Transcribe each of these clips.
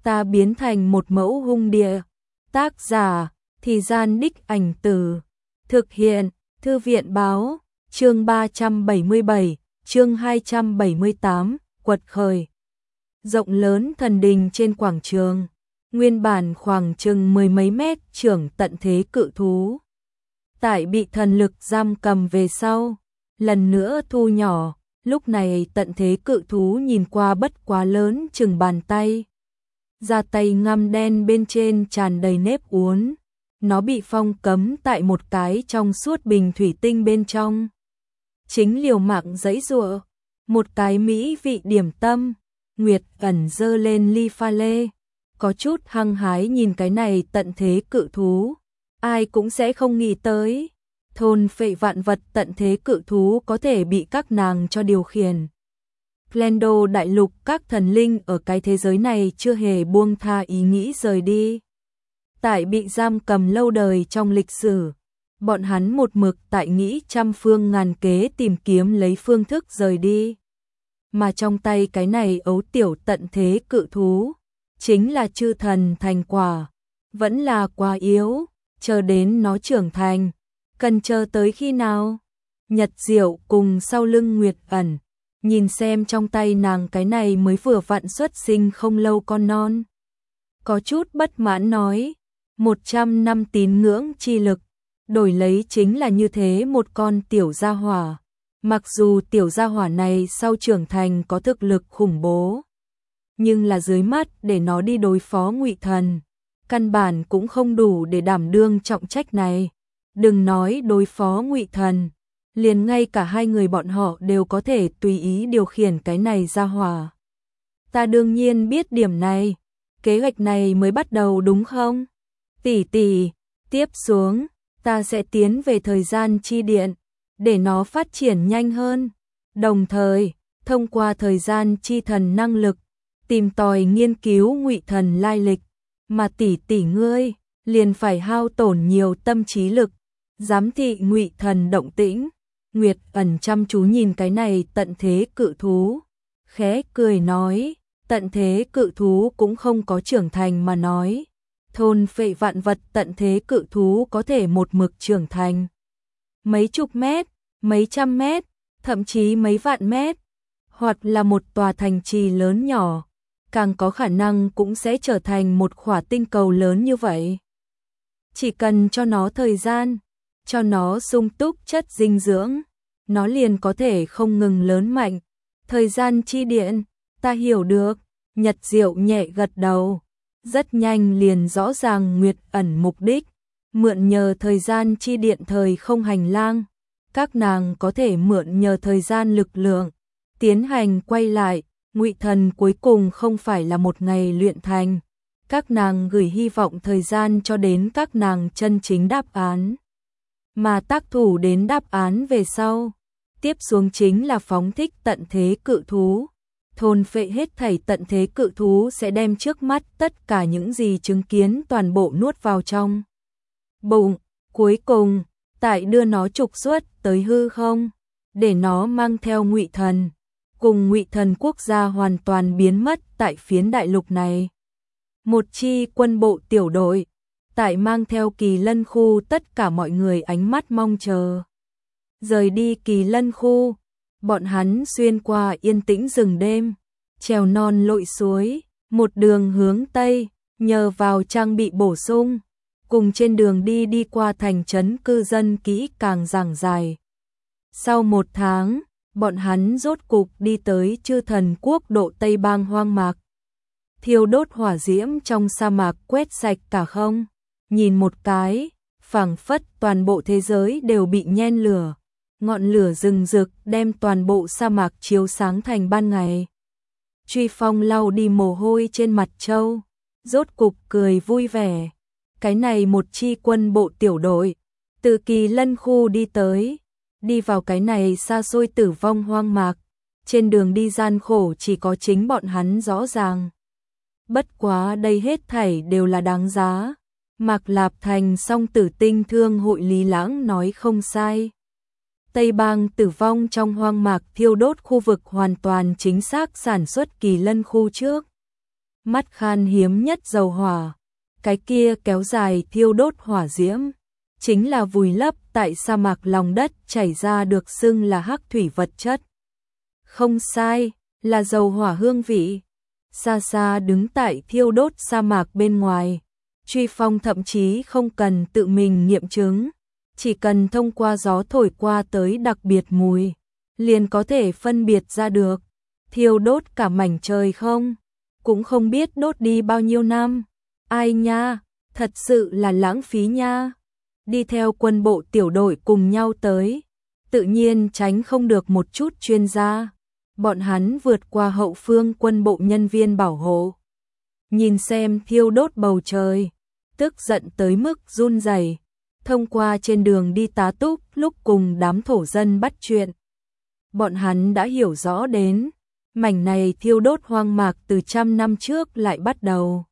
ta biến thành một mẫu hung địa. Tác giả, Thì Gian Đích Ảnh Từ. Thực hiện, Thư viện báo, chương 377, chương 278, quật khởi. Rộng lớn thần đình trên quảng trường, nguyên bản khoảng chừng mười mấy mét trưởng tận thế cự thú. Tại bị thần lực giam cầm về sau, lần nữa thu nhỏ, lúc này tận thế cự thú nhìn qua bất quá lớn chừng bàn tay. Da tay ngăm đen bên trên tràn đầy nếp uốn, nó bị phong cấm tại một cái trong suốt bình thủy tinh bên trong. Chính liều mạng giãy giụa, một cái mỹ vị điểm tâm, Nguyệt Ẩn giơ lên ly pha lê, có chút hăng hái nhìn cái này tận thế cự thú. Ai cũng sẽ không nghĩ tới, thôn phệ vạn vật tận thế cự thú có thể bị các nàng cho điều khiển. Plendo đại lục các thần linh ở cái thế giới này chưa hề buông tha ý nghĩ rời đi. Tại bị giam cầm lâu đời trong lịch sử, bọn hắn một mực tại nghĩ trăm phương ngàn kế tìm kiếm lấy phương thức rời đi. Mà trong tay cái này ấu tiểu tận thế cự thú, chính là chư thần thành quả, vẫn là quá yếu, chờ đến nó trưởng thành, cần chờ tới khi nào? Nhật Diệu cùng sau lưng Nguyệt Ẩn, nhìn xem trong tay nàng cái này mới vừa vặn xuất sinh không lâu con non. Có chút bất mãn nói, 100 năm tín ngưỡng chi lực, đổi lấy chính là như thế một con tiểu gia hỏa. Mặc dù tiểu gia hỏa này sau trưởng thành có thực lực khủng bố, nhưng là dưới mắt để nó đi đối phó Ngụy Thần, căn bản cũng không đủ để đảm đương trọng trách này. Đừng nói đối phó Ngụy Thần, liền ngay cả hai người bọn họ đều có thể tùy ý điều khiển cái này gia hỏa. Ta đương nhiên biết điểm này, kế hoạch này mới bắt đầu đúng không? Tỷ tỷ, tiếp xuống, ta sẽ tiến về thời gian chi điện, để nó phát triển nhanh hơn. Đồng thời, thông qua thời gian chi thần năng lực, tìm tòi nghiên cứu Ngụy Thần lai lịch, mà tỷ tỷ ngươi liền phải hao tổn nhiều tâm trí lực, giám thị Ngụy Thần động tĩnh. Nguyệt Ẩn chăm chú nhìn cái này tận thế cự thú, khẽ cười nói, tận thế cự thú cũng không có trưởng thành mà nói. Thôn phệ vạn vật tận thế cự thú có thể một mực trưởng thành. Mấy chục mét, mấy trăm mét, thậm chí mấy vạn mét, hoặc là một tòa thành trì lớn nhỏ, càng có khả năng cũng sẽ trở thành một khỏa tinh cầu lớn như vậy. Chỉ cần cho nó thời gian, cho nó sung túc chất dinh dưỡng, nó liền có thể không ngừng lớn mạnh. Thời gian chi điện, ta hiểu được. Nhật Diệu nhẹ gật đầu, rất nhanh liền rõ ràng Nguyệt Ẩn mục đích, mượn nhờ thời gian chi điện thời không hành lang, các nàng có thể mượn nhờ thời gian lực lượng, tiến hành quay lại. Ngụy Thần cuối cùng không phải là một ngày luyện thành, các nàng gửi hy vọng thời gian cho đến các nàng chân chính đáp án. Mà tác thủ đến đáp án về sau, tiếp xuống chính là phóng thích tận thế cự thú. Thôn phệ hết thảy tận thế cự thú sẽ đem trước mắt tất cả những gì chứng kiến toàn bộ nuốt vào trong bụng. Cuối cùng, tại đưa nó trục xuất tới hư không, để nó mang theo Ngụy Thần, cùng Ngụy Thần quốc gia hoàn toàn biến mất tại phiến đại lục này. Một chi quân bộ tiểu đội, tại mang theo Kỳ Lân khu, tất cả mọi người ánh mắt mong chờ. Rời đi Kỳ Lân khu, bọn hắn xuyên qua yên tĩnh rừng đêm, trèo non lội suối, một đường hướng Tây, nhờ vào trang bị bổ sung, cùng trên đường đi qua thành trấn cư dân kỹ càng giảng dài. Sau một tháng, bọn hắn rốt cục đi tới Chư Thần quốc độ Tây Bang hoang mạc. Thiêu đốt hỏa diễm trong sa mạc quét sạch cả không, nhìn một cái, phảng phất toàn bộ thế giới đều bị nhen lửa. Ngọn lửa rừng rực đem toàn bộ sa mạc chiếu sáng thành ban ngày. Truy Phong lau đi mồ hôi trên mặt trâu, rốt cục cười vui vẻ. Cái này một chi quân bộ tiểu đội, từ Kỳ Lân khu đi vào cái này xa xôi tử vong hoang mạc. Trên đường đi gian khổ chỉ có chính bọn hắn rõ ràng. Bất quá đây hết thảy đều là đáng giá. Mạc Lạp Thành Song Tử Tinh Thương hội Lý Lãng nói không sai. Tây Bang tử vong trong hoang mạc thiêu đốt khu vực hoàn toàn chính xác sản xuất Kỳ Lân khu trước. mắt khan hiếm nhất dầu hỏa, cái kia kéo dài thiêu đốt hỏa diễm, chính là vùi lấp tại sa mạc lòng đất chảy ra được xưng là hắc thủy vật chất. Không sai, là dầu hỏa hương vị. Xa xa đứng tại thiêu đốt sa mạc bên ngoài, Truy Phong thậm chí không cần tự mình nghiệm chứng, chỉ cần thông qua gió thổi qua tới đặc biệt mùi, liền có thể phân biệt ra được. Thiêu đốt cả mảnh trời không? Cũng không biết đốt đi bao nhiêu năm. Ai nha, thật sự là lãng phí nha. Đi theo quân bộ tiểu đội cùng nhau tới, tự nhiên tránh không được một chút chuyên gia. Bọn hắn vượt qua hậu phương quân bộ nhân viên bảo hộ, nhìn xem thiêu đốt bầu trời, tức giận tới mức run rẩy. Thông qua trên đường đi tá túc lúc cùng đám thổ dân bắt chuyện, bọn hắn đã hiểu rõ đến mảnh này thiêu đốt hoang mạc từ 100 năm trước lại bắt đầu.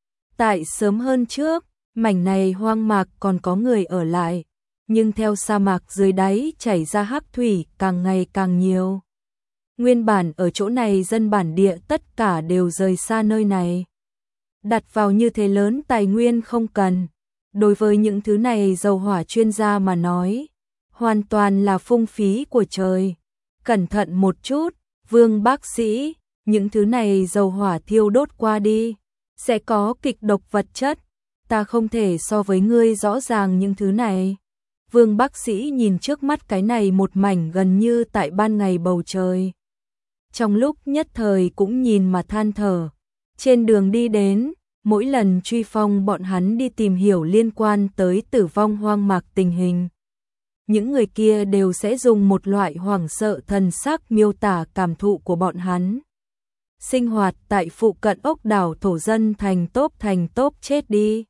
Tại sớm hơn trước, mảnh này hoang mạc còn có người ở lại, nhưng theo sa mạc dưới đáy chảy ra hắc thủy càng ngày càng nhiều. Nguyên bản ở chỗ này dân bản địa tất cả đều rời xa nơi này. Đặt vào như thế lớn tài nguyên không cần. Đối với những thứ này dầu hỏa chuyên gia mà nói, hoàn toàn là phung phí của trời. Cẩn thận một chút, Vương bác sĩ, những thứ này dầu hỏa thiêu đốt qua đi, sẽ có kịch độc vật chất. Ta không thể so với ngươi rõ ràng những thứ này. Vương bác sĩ nhìn trước mắt cái này một mảnh gần như tại ban ngày bầu trời. Trong lúc nhất thời cũng nhìn mà than thở. Trên đường đi đến, mỗi lần Truy Phong bọn hắn đi tìm hiểu liên quan tới tử vong hoang mạc tình hình, những người kia đều sẽ dùng một loại hoảng sợ thần sắc miêu tả cảm thụ của bọn hắn. Sinh hoạt tại phụ cận ốc đảo thổ dân thành tốp chết đi.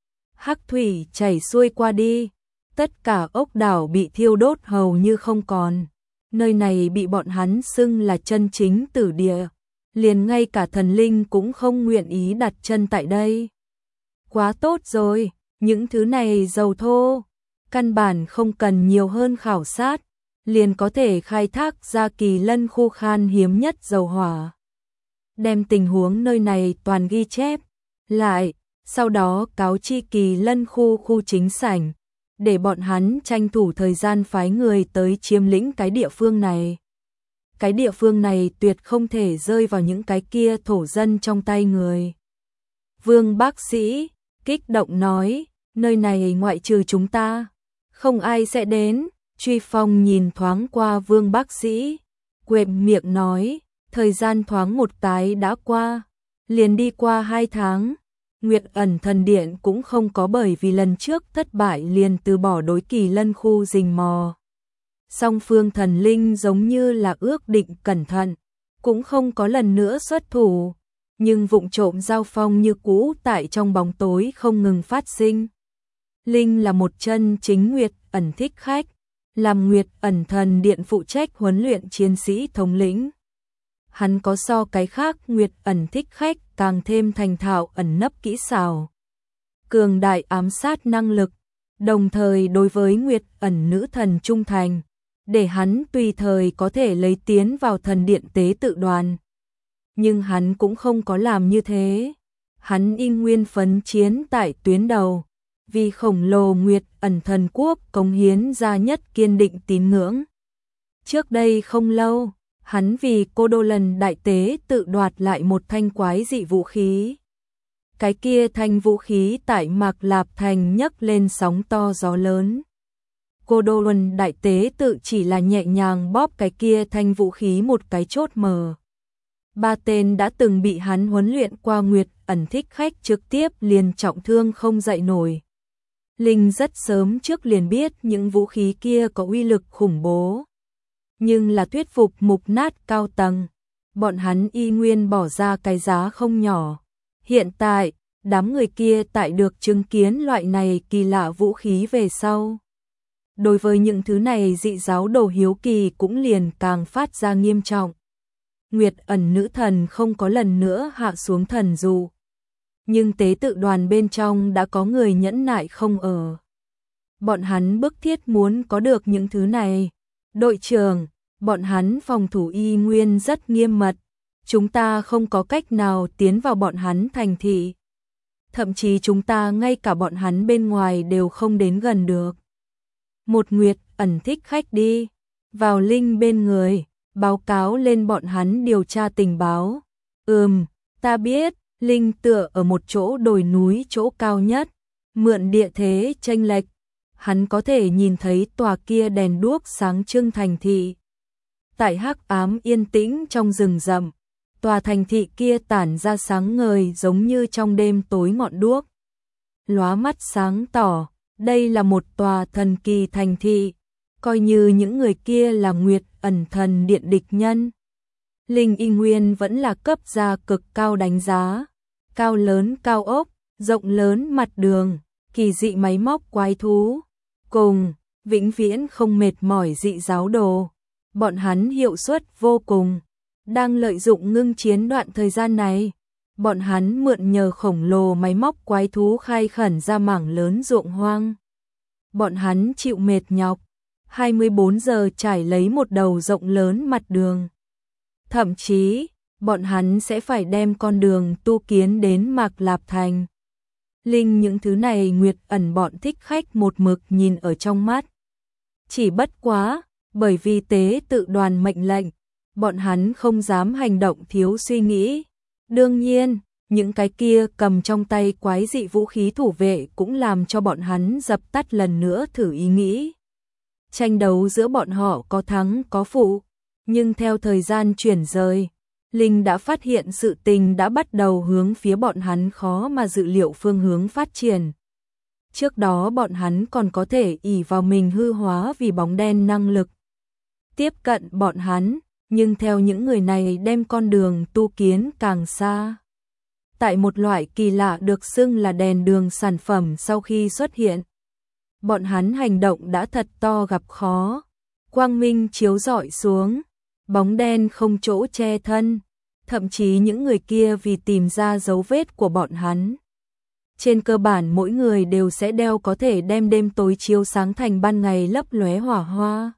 Hắc thủy chảy xuôi qua đi, tất cả ốc đảo bị thiêu đốt hầu như không còn. Nơi này bị bọn hắn xưng là chân chính tử địa, liền ngay cả thần linh cũng không nguyện ý đặt chân tại đây. Quá tốt rồi, những thứ này dầu thô, căn bản không cần nhiều hơn khảo sát, liền có thể khai thác ra Kỳ Lân khu khan hiếm nhất dầu hỏa. Đem tình huống nơi này toàn ghi chép lại, sau đó cáo chi Kỳ Lân khu chính sảnh, để bọn hắn tranh thủ thời gian phái người tới chiếm lĩnh cái địa phương này. Cái địa phương này tuyệt không thể rơi vào những cái kia thổ dân trong tay người. Vương bác sĩ kích động nói, nơi này ngoại trừ chúng ta, không ai sẽ đến. Truy Phong nhìn thoáng qua Vương bác sĩ, quệt miệng nói, thời gian thoáng một cái đã qua, liền đi qua 2 tháng. Nguyệt Ẩn Thần Điện cũng không có bởi vì lần trước thất bại liền từ bỏ đối Kỳ Lân khu rình mò. Song phương thần linh giống như là ước định cẩn thận, cũng không có lần nữa xuất thủ, nhưng vụng trộm giao phong như cũ tại trong bóng tối không ngừng phát sinh. Linh là một chân chính Nguyệt Ẩn thích khách, làm Nguyệt Ẩn Thần Điện phụ trách huấn luyện chiến sĩ thống lĩnh. Hắn có so cái khác Nguyệt Ẩn thích khách càng thêm thành thạo ẩn nấp kỹ xảo, cường đại ám sát năng lực, đồng thời đối với Nguyệt Ẩn nữ thần trung thành, để hắn tùy thời có thể lấy tiến vào thần điện tế tự đoàn. Nhưng hắn cũng không có làm như thế. Hắn y nguyên phấn chiến tại tuyến đầu, vì khổng lồ Nguyệt Ẩn thần quốc cống hiến ra nhất kiên định tín ngưỡng. Trước đây không lâu, hắn vì Cô Đô Lần đại tế tự đoạt lại một thanh quái dị vũ khí. Cái kia thanh vũ khí tại Mạc Lạp Thành nhấc lên sóng to gió lớn. Cô Đô Luân đại tế tự chỉ là nhẹ nhàng bóp cái kia thanh vũ khí một cái chốt mở. 3 tên đã từng bị hắn huấn luyện qua Nguyệt Ẩn thích khách trực tiếp liền trọng thương không dậy nổi. Linh rất sớm trước liền biết những vũ khí kia có uy lực khủng bố, nhưng là thuyết phục mục nát cao tầng, bọn hắn y nguyên bỏ ra cái giá không nhỏ. Hiện tại, đám người kia tại được chứng kiến loại này kỳ lạ vũ khí về sau, đối với những thứ này dị giáo đồ hiếu kỳ cũng liền càng phát ra nghiêm trọng. Nguyệt Ẩn nữ thần không có lần nữa hạ xuống thần dụ, nhưng tế tự đoàn bên trong đã có người nhẫn nại không ở. Bọn hắn bức thiết muốn có được những thứ này. Đội trưởng, bọn hắn phòng thủ y nguyên rất nghiêm mật, chúng ta không có cách nào tiến vào bọn hắn thành thị. Thậm chí chúng ta ngay cả bọn hắn bên ngoài đều không đến gần được. Một Nguyệt Ẩn thích khách đi vào Linh bên người, báo cáo lên bọn hắn điều tra tình báo. Ta biết. Linh tựa ở một chỗ đồi núi chỗ cao nhất, mượn địa thế chênh lệch, hắn có thể nhìn thấy tòa kia đèn đuốc sáng trưng thành thị. Tại hắc ám yên tĩnh trong rừng rậm, tòa thành thị kia tản ra sáng ngời giống như trong đêm tối ngọn đuốc. Lóa mắt sáng tỏ, đây là một tòa thần kỳ thành thị, coi như những người kia là Nguyệt Ẩn thần điện địch nhân. Linh Y Nguyên vẫn là cấp gia cực cao đánh giá. Cao lớn cao ốc, rộng lớn mặt đường, kỳ dị máy móc quái thú, cùng vĩnh viễn không mệt mỏi dị giáo đồ. Bọn hắn hiệu suất vô cùng, đang lợi dụng ngưng chiến đoạn thời gian này. Bọn hắn mượn nhờ khổng lồ máy móc quái thú khai khẩn ra mảng lớn ruộng hoang. Bọn hắn chịu mệt nhọc, 24 giờ trải lấy một đầu rộng lớn mặt đường. Thậm chí, bọn hắn sẽ phải đem con đường tu kiến đến Mạc Lạp Thành. Linh những thứ này Nguyệt Ẩn bọn thích khách một mực nhìn ở trong mắt. Chỉ bất quá, bởi vì tế tự đoàn mệnh lệnh, bọn hắn không dám hành động thiếu suy nghĩ. Đương nhiên, những cái kia cầm trong tay quái dị vũ khí thủ vệ cũng làm cho bọn hắn dập tắt lần nữa thử ý nghĩ. Tranh đấu giữa bọn họ có thắng có phụ, nhưng theo thời gian chuyển rời, Linh đã phát hiện sự tình đã bắt đầu hướng phía bọn hắn khó mà dự liệu phương hướng phát triển. Trước đó bọn hắn còn có thể ỷ vào mình hư hóa vì bóng đen năng lực tiếp cận bọn hắn, nhưng theo những người này đem con đường tu kiến càng xa. Tại một loại kỳ lạ được xưng là đèn đường sản phẩm sau khi xuất hiện, bọn hắn hành động đã thật to gặp khó. Quang minh chiếu rọi xuống, bóng đen không chỗ che thân, thậm chí những người kia vì tìm ra dấu vết của bọn hắn. Trên cơ bản mỗi người đều sẽ đeo có thể đem đêm tối chiếu sáng thành ban ngày lấp lóe hỏa hoa.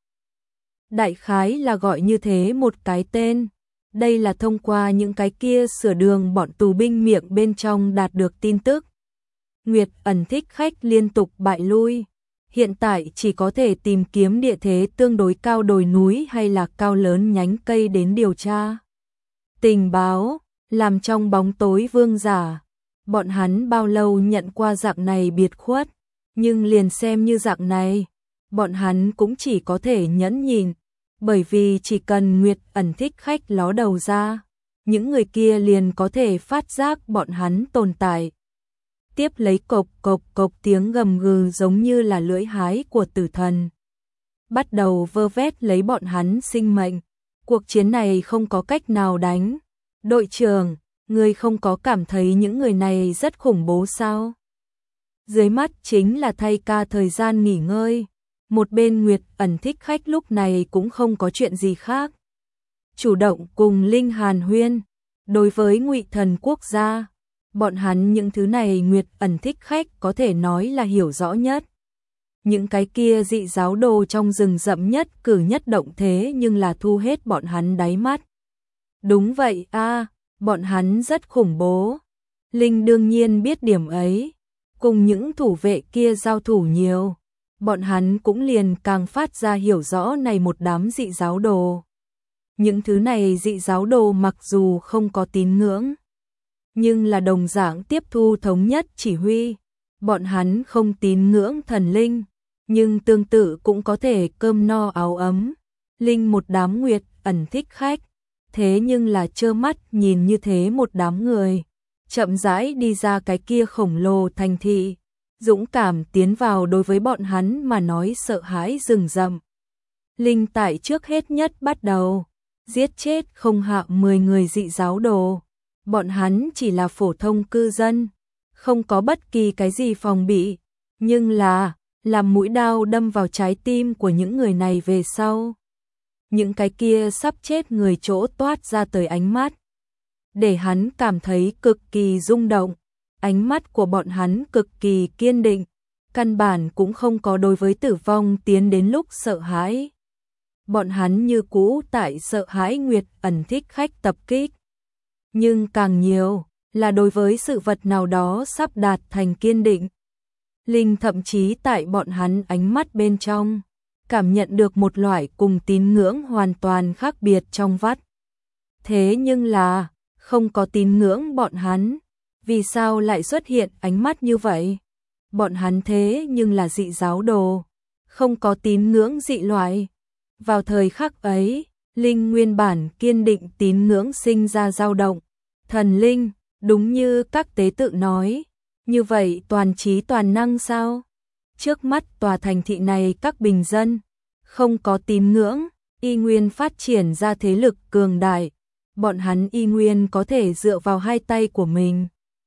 Đại khái là gọi như thế một cái tên. Đây là thông qua những cái kia sửa đường bọn tù binh miệng bên trong đạt được tin tức. Nguyệt Ẩn thích khách liên tục bại lui. Hiện tại chỉ có thể tìm kiếm địa thế tương đối cao đồi núi hay là cao lớn nhánh cây đến điều tra. Tình báo, làm trong bóng tối vương giả. Bọn hắn bao lâu nhận qua dạng này biệt khuất, nhưng liền xem như dạng này, bọn hắn cũng chỉ có thể nhẫn nhịn, bởi vì chỉ cần Nguyệt Ẩn thích khách ló đầu ra, những người kia liền có thể phát giác bọn hắn tồn tại. Tiếp lấy cộc cộc cộc tiếng gầm gừ giống như là lưỡi hái của tử thần, bắt đầu vơ vét lấy bọn hắn sinh mệnh. Cuộc chiến này không có cách nào đánh. Đội trưởng, người không có cảm thấy những người này rất khủng bố sao? Dưới mắt chính là thay ca thời gian nghỉ ngơi. Một bên Nguyệt Ẩn thích khách lúc này cũng không có chuyện gì khác. Chủ động cùng Linh hàn huyên. Đối với Ngụy Thần quốc gia, bọn hắn những thứ này Nguyệt Ẩn thích khách có thể nói là hiểu rõ nhất. Những cái kia dị giáo đồ trong rừng rậm nhất cử nhất động thế nhưng là thu hết bọn hắn đáy mắt. Đúng vậy a, bọn hắn rất khủng bố. Linh đương nhiên biết điểm ấy. Cùng những thủ vệ kia giao thủ nhiều, bọn hắn cũng liền càng phát ra hiểu rõ này một đám dị giáo đồ. Những thứ này dị giáo đồ mặc dù không có tín ngưỡng, nhưng là đồng dạng tiếp thu thống nhất chỉ huy. Bọn hắn không tín ngưỡng thần linh, nhưng tương tự cũng có thể cơm no áo ấm. Linh một đám Nguyệt Ẩn thích khách, thế nhưng là trơ mắt nhìn như thế một đám người chậm rãi đi ra cái kia khổng lồ thành thị, dũng cảm tiến vào đối với bọn hắn mà nói sợ hãi rừng rậm. Linh tại trước hết nhất bắt đầu giết chết không hạ 10 người dị giáo đồ. Bọn hắn chỉ là phổ thông cư dân, không có bất kỳ cái gì phòng bị, nhưng là làm mũi đao đâm vào trái tim của những người này về sau. Những cái kia sắp chết người chỗ toát ra tới ánh mắt, để hắn cảm thấy cực kỳ rung động. Ánh mắt của bọn hắn cực kỳ kiên định, căn bản cũng không có đối với tử vong tiến đến lúc sợ hãi. Bọn hắn như cũ tại sợ hãi Nguyệt Ẩn thích khách tập kích, nhưng càng nhiều là đối với sự vật nào đó sắp đạt thành kiên định. Linh thậm chí tại bọn hắn ánh mắt bên trong, cảm nhận được một loại cùng tín ngưỡng hoàn toàn khác biệt trong vắt. Thế nhưng là, không có tín ngưỡng bọn hắn, vì sao lại xuất hiện ánh mắt như vậy? Bọn hắn thế nhưng là dị giáo đồ, không có tín ngưỡng dị loại. Vào thời khắc ấy, Linh nguyên bản kiên định tín ngưỡng sinh ra dao động. Thần linh, đúng như các tế tự nói, như vậy toàn trí toàn năng sao? Trước mắt tòa thành thị này các bình dân, không có tín ngưỡng, y nguyên phát triển ra thế lực cường đại. Bọn hắn y nguyên có thể dựa vào hai tay của mình,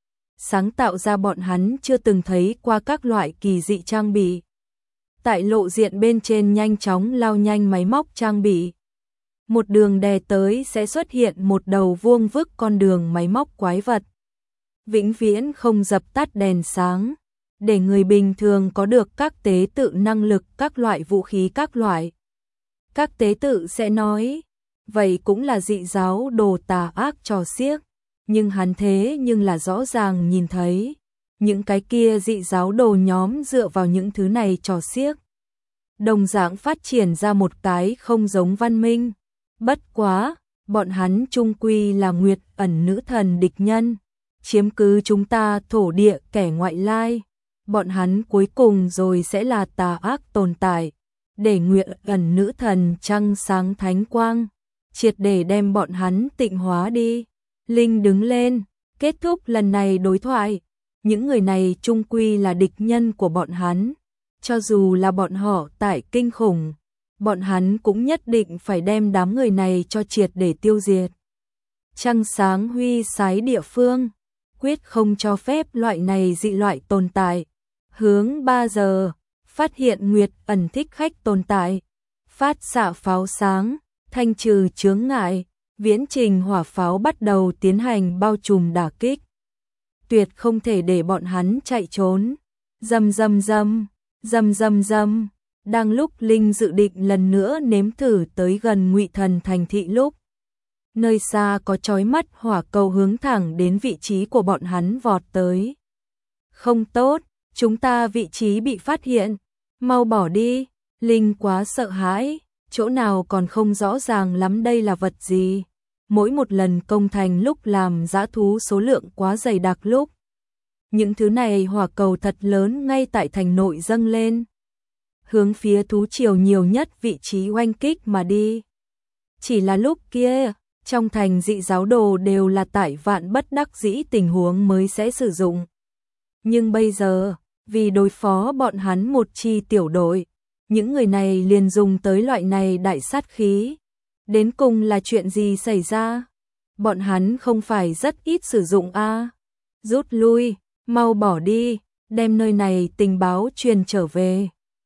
sáng tạo ra bọn hắn chưa từng thấy qua các loại kỳ dị trang bị. Tại lộ diện bên trên nhanh chóng lao nhanh máy móc trang bị. Một đường đè tới sẽ xuất hiện một đầu vuông vức con đường máy móc quái vật. Vĩnh viễn không dập tắt đèn sáng, để người bình thường có được các tế tự năng lực các loại vũ khí các loại. Các tế tự sẽ nói, vậy cũng là dị giáo đồ tà ác trò xiếc, nhưng hắn thế nhưng là rõ ràng nhìn thấy, những cái kia dị giáo đồ nhóm dựa vào những thứ này trò xiếc. Đồng dạng phát triển ra một cái không giống văn minh, bất quá, bọn hắn chung quy là Nguyệt Ẩn nữ thần địch nhân, chiếm cứ chúng ta thổ địa kẻ ngoại lai, bọn hắn cuối cùng rồi sẽ là tà ác tồn tại, để Nguyệt Ẩn nữ thần trăng sáng thánh quang, triệt để đem bọn hắn tịnh hóa đi. Linh đứng lên, kết thúc lần này đối thoại, những người này chung quy là địch nhân của bọn hắn, cho dù là bọn họ tại kinh khủng, bọn hắn cũng nhất định phải đem đám người này cho triệt để tiêu diệt. Trăng sáng huy sái địa phương, quyết không cho phép loại này dị loại tồn tại. Hướng 3 giờ, phát hiện Nguyệt Ẩn thích khách tồn tại, phát xạ pháo sáng, thanh trừ chướng ngại, viễn trình hỏa pháo bắt đầu tiến hành bao trùm đả kích. Tuyệt không thể để bọn hắn chạy trốn. Rầm rầm rầm, rầm rầm rầm. Đang lúc Linh dự định lần nữa nếm thử tới gần Ngụy Thần thành thị lúc, nơi xa có chói mắt hỏa cầu hướng thẳng đến vị trí của bọn hắn vọt tới. Không tốt, chúng ta vị trí bị phát hiện, mau bỏ đi. Linh quá sợ hãi, chỗ nào còn không rõ ràng lắm đây là vật gì. Mỗi một lần công thành lúc làm dã thú số lượng quá dày đặc lúc, những thứ này hỏa cầu thật lớn ngay tại thành nội dâng lên, hướng phía thú triều nhiều nhất vị trí oanh kích mà đi. Chỉ là lúc kia, trong thành dị giáo đồ đều là tại vạn bất đắc dĩ tình huống mới sẽ sử dụng. Nhưng bây giờ, vì đối phó bọn hắn một chi tiểu đội, những người này liền dùng tới loại này đại sát khí. Đến cùng là chuyện gì xảy ra? Bọn hắn không phải rất ít sử dụng a? Rút lui, mau bỏ đi, đem nơi này tình báo truyền trở về.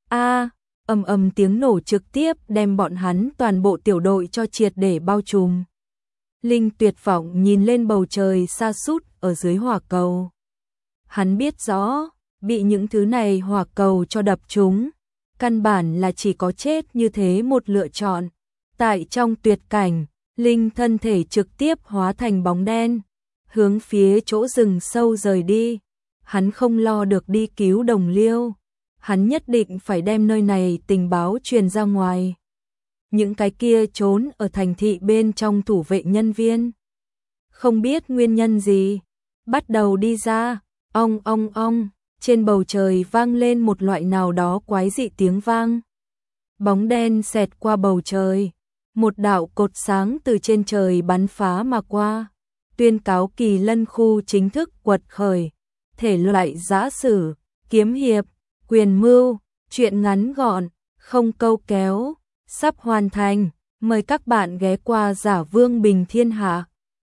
Ầm ầm tiếng nổ trực tiếp đem bọn hắn toàn bộ tiểu đội cho triệt để bao trùm. Linh tuyệt vọng nhìn lên bầu trời xa sút ở dưới hỏa cầu. Hắn biết rõ, bị những thứ này hỏa cầu cho đập trúng, căn bản là chỉ có chết như thế một lựa chọn. Tại trong tuyệt cảnh, Linh thân thể trực tiếp hóa thành bóng đen, hướng phía chỗ rừng sâu rời đi. Hắn không lo được đi cứu đồng liêu, hắn nhất định phải đem nơi này tình báo truyền ra ngoài. Những cái kia trốn ở thành thị bên trong thủ vệ nhân viên, không biết nguyên nhân gì, bắt đầu đi ra, ong ong ong, trên bầu trời vang lên một loại nào đó quái dị tiếng vang. Bóng đen xẹt qua bầu trời, một đạo cột sáng từ trên trời bắn phá mà qua, tuyên cáo Kỳ Lân khu chính thức quật khởi, thể loại giã sử, kiếm hiệp, quyền mưu, truyện ngắn gọn, không câu kéo, sắp hoàn thành, mời các bạn ghé qua Giả Vương Bình Thiên Hạ.